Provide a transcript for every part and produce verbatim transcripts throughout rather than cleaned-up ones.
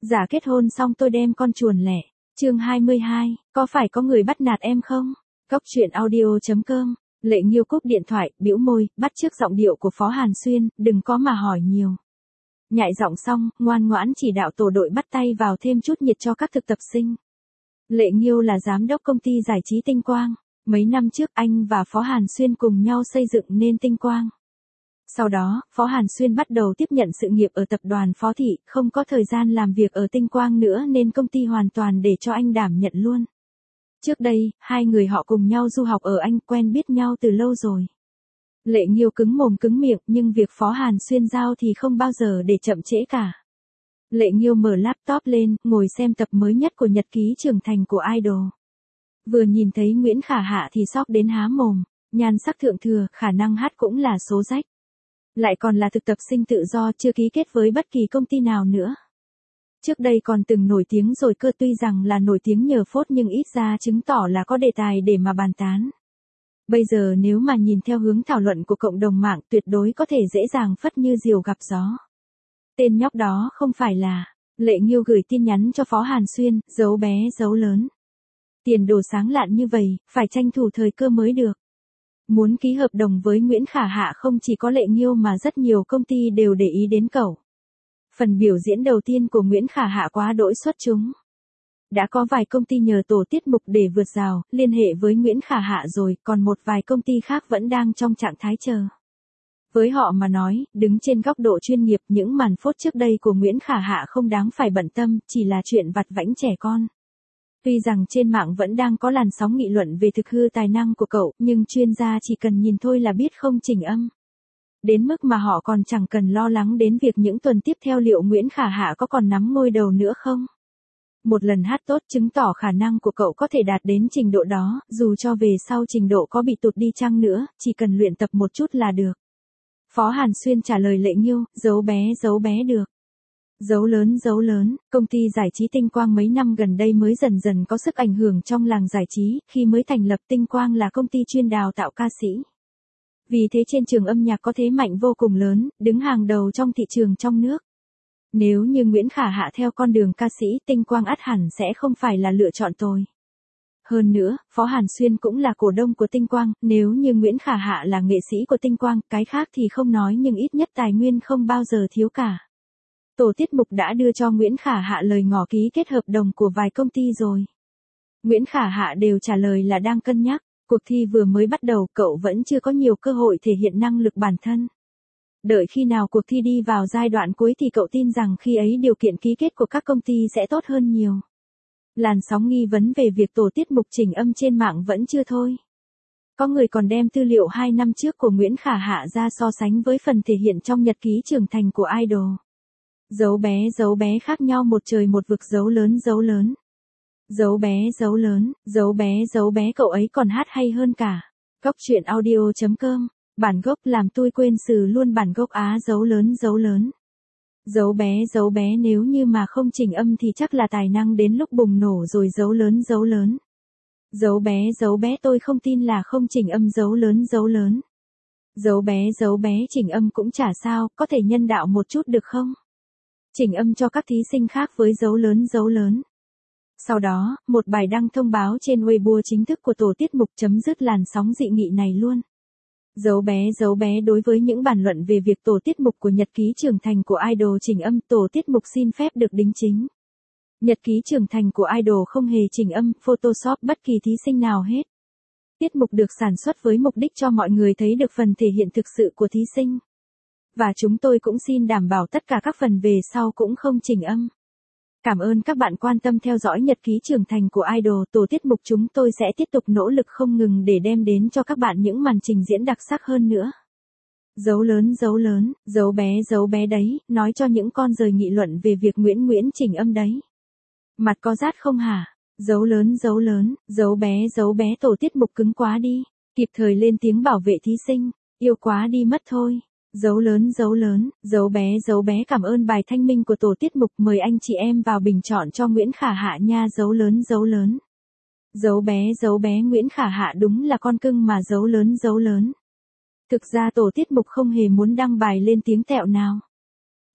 Giả kết hôn xong tôi đem con chuồn lẻ. Chương hai mươi hai, có phải có người bắt nạt em không? Góc truyện audio.com. Lệ Nghiêu cúp điện thoại, bĩu môi, bắt chước giọng điệu của Phó Hàn Xuyên, đừng có mà hỏi nhiều. Nhại giọng xong, ngoan ngoãn chỉ đạo tổ đội bắt tay vào thêm chút nhiệt cho các thực tập sinh. Lệ Nghiêu là giám đốc công ty giải trí Tinh Quang. Mấy năm trước anh và Phó Hàn Xuyên cùng nhau xây dựng nên Tinh Quang. Sau đó, Phó Hàn Xuyên bắt đầu tiếp nhận sự nghiệp ở tập đoàn Phó Thị, không có thời gian làm việc ở Tinh Quang nữa nên công ty hoàn toàn để cho anh đảm nhận luôn. Trước đây, hai người họ cùng nhau du học ở Anh, quen biết nhau từ lâu rồi. Lệ Nghiêu cứng mồm cứng miệng, nhưng việc Phó Hàn Xuyên giao thì không bao giờ để chậm trễ cả. Lệ Nghiêu mở laptop lên, ngồi xem tập mới nhất của nhật ký trưởng thành của Idol. Vừa nhìn thấy Nguyễn Khả Hạ thì sốc đến há mồm, nhan sắc thượng thừa, khả năng hát cũng là số rách. Lại còn là thực tập sinh tự do, chưa ký kết với bất kỳ công ty nào nữa. Trước đây còn từng nổi tiếng rồi cơ, tuy rằng là nổi tiếng nhờ phốt nhưng ít ra chứng tỏ là có đề tài để mà bàn tán. Bây giờ nếu mà nhìn theo hướng thảo luận của cộng đồng mạng, tuyệt đối có thể dễ dàng phất như diều gặp gió. Tên nhóc đó không phải là... Lệ Nghiêu gửi tin nhắn cho Phó Hàn Xuyên, dấu bé dấu lớn. Tiền đồ sáng lạn như vậy, phải tranh thủ thời cơ mới được. Muốn ký hợp đồng với Nguyễn Khả Hạ không chỉ có Lệ Nghiêu mà rất nhiều công ty đều để ý đến cậu. Phần biểu diễn đầu tiên của Nguyễn Khả Hạ quá đỗi xuất chúng. Đã có vài công ty nhờ tổ tiết mục để vượt rào, liên hệ với Nguyễn Khả Hạ rồi, còn một vài công ty khác vẫn đang trong trạng thái chờ. Với họ mà nói, đứng trên góc độ chuyên nghiệp, những màn phốt trước đây của Nguyễn Khả Hạ không đáng phải bận tâm, chỉ là chuyện vặt vãnh trẻ con. Tuy rằng trên mạng vẫn đang có làn sóng nghị luận về thực hư tài năng của cậu, nhưng chuyên gia chỉ cần nhìn thôi là biết không chỉnh âm. Đến mức mà họ còn chẳng cần lo lắng đến việc những tuần tiếp theo liệu Nguyễn Khả Hạ có còn nắm ngôi đầu nữa không. Một lần hát tốt chứng tỏ khả năng của cậu có thể đạt đến trình độ đó, dù cho về sau trình độ có bị tụt đi chăng nữa, chỉ cần luyện tập một chút là được. Phó Hàn Xuyên trả lời Lệ Nghiêu, dấu bé dấu bé được. Dấu lớn dấu lớn, công ty giải trí Tinh Quang mấy năm gần đây mới dần dần có sức ảnh hưởng trong làng giải trí, khi mới thành lập Tinh Quang là công ty chuyên đào tạo ca sĩ. Vì thế trên trường âm nhạc có thế mạnh vô cùng lớn, đứng hàng đầu trong thị trường trong nước. Nếu như Nguyễn Khả Hạ theo con đường ca sĩ, Tinh Quang ắt hẳn sẽ không phải là lựa chọn tồi. Hơn nữa, Phó Hàn Xuyên cũng là cổ đông của Tinh Quang, nếu như Nguyễn Khả Hạ là nghệ sĩ của Tinh Quang, cái khác thì không nói nhưng ít nhất tài nguyên không bao giờ thiếu cả. Tổ tiết mục đã đưa cho Nguyễn Khả Hạ lời ngỏ ký kết hợp đồng của vài công ty rồi. Nguyễn Khả Hạ đều trả lời là đang cân nhắc, cuộc thi vừa mới bắt đầu, cậu vẫn chưa có nhiều cơ hội thể hiện năng lực bản thân. Đợi khi nào cuộc thi đi vào giai đoạn cuối thì cậu tin rằng khi ấy điều kiện ký kết của các công ty sẽ tốt hơn nhiều. Làn sóng nghi vấn về việc tổ tiết mục chỉnh âm trên mạng vẫn chưa thôi. Có người còn đem tư liệu hai năm trước của Nguyễn Khả Hạ ra so sánh với phần thể hiện trong nhật ký trưởng thành của Idol. Dấu bé dấu bé khác nhau một trời một vực, dấu lớn dấu lớn. Dấu bé dấu lớn, dấu bé dấu bé cậu ấy còn hát hay hơn cả. Góc truyện audio.com. Bản gốc làm tôi quên sử luôn bản gốc á dấu lớn dấu lớn. Dấu bé dấu bé nếu như mà không chỉnh âm thì chắc là tài năng đến lúc bùng nổ rồi, dấu lớn dấu lớn. Dấu bé dấu bé tôi không tin là không chỉnh âm, dấu lớn dấu lớn. Dấu bé dấu bé chỉnh âm cũng chả sao, có thể nhân đạo một chút được không? Chỉnh âm cho các thí sinh khác với dấu lớn dấu lớn. Sau đó, một bài đăng thông báo trên Weibo chính thức của tổ tiết mục chấm dứt làn sóng dị nghị này luôn. Dấu bé dấu bé đối với những bàn luận về việc tổ tiết mục của nhật ký trưởng thành của Idol chỉnh âm, tổ tiết mục xin phép được đính chính. Nhật ký trưởng thành của Idol không hề chỉnh âm, Photoshop bất kỳ thí sinh nào hết. Tiết mục được sản xuất với mục đích cho mọi người thấy được phần thể hiện thực sự của thí sinh. Và chúng tôi cũng xin đảm bảo tất cả các phần về sau cũng không chỉnh âm. Cảm ơn các bạn quan tâm theo dõi nhật ký trưởng thành của Idol, tổ tiết mục chúng tôi sẽ tiếp tục nỗ lực không ngừng để đem đến cho các bạn những màn trình diễn đặc sắc hơn nữa. Dấu lớn dấu lớn, dấu bé dấu bé đấy, nói cho những con rời nghị luận về việc Nguyễn Nguyễn chỉnh âm đấy. Mặt có rát không hả? Dấu lớn dấu lớn, dấu bé dấu bé tổ tiết mục cứng quá đi, kịp thời lên tiếng bảo vệ thí sinh, yêu quá đi mất thôi. Dấu lớn dấu lớn, dấu bé dấu bé cảm ơn bài thanh minh của tổ tiết mục, mời anh chị em vào bình chọn cho Nguyễn Khả Hạ nha, dấu lớn dấu lớn. Dấu bé dấu bé Nguyễn Khả Hạ đúng là con cưng mà, dấu lớn dấu lớn. Thực ra tổ tiết mục không hề muốn đăng bài lên tiếng tẹo nào.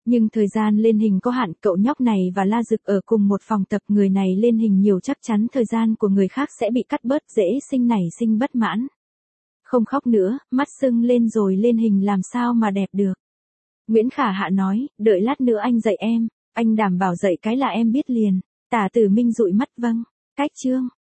Nhưng thời gian lên hình có hạn, cậu nhóc này và La Dực ở cùng một phòng tập, người này lên hình nhiều chắc chắn thời gian của người khác sẽ bị cắt bớt, dễ sinh nảy sinh bất mãn. Không khóc nữa, mắt sưng lên rồi lên hình làm sao mà đẹp được. Nguyễn Khả Hạ nói, đợi lát nữa anh dạy em, anh đảm bảo dạy cái là em biết liền. Tả Tử Minh dụi mắt vâng, cách chương.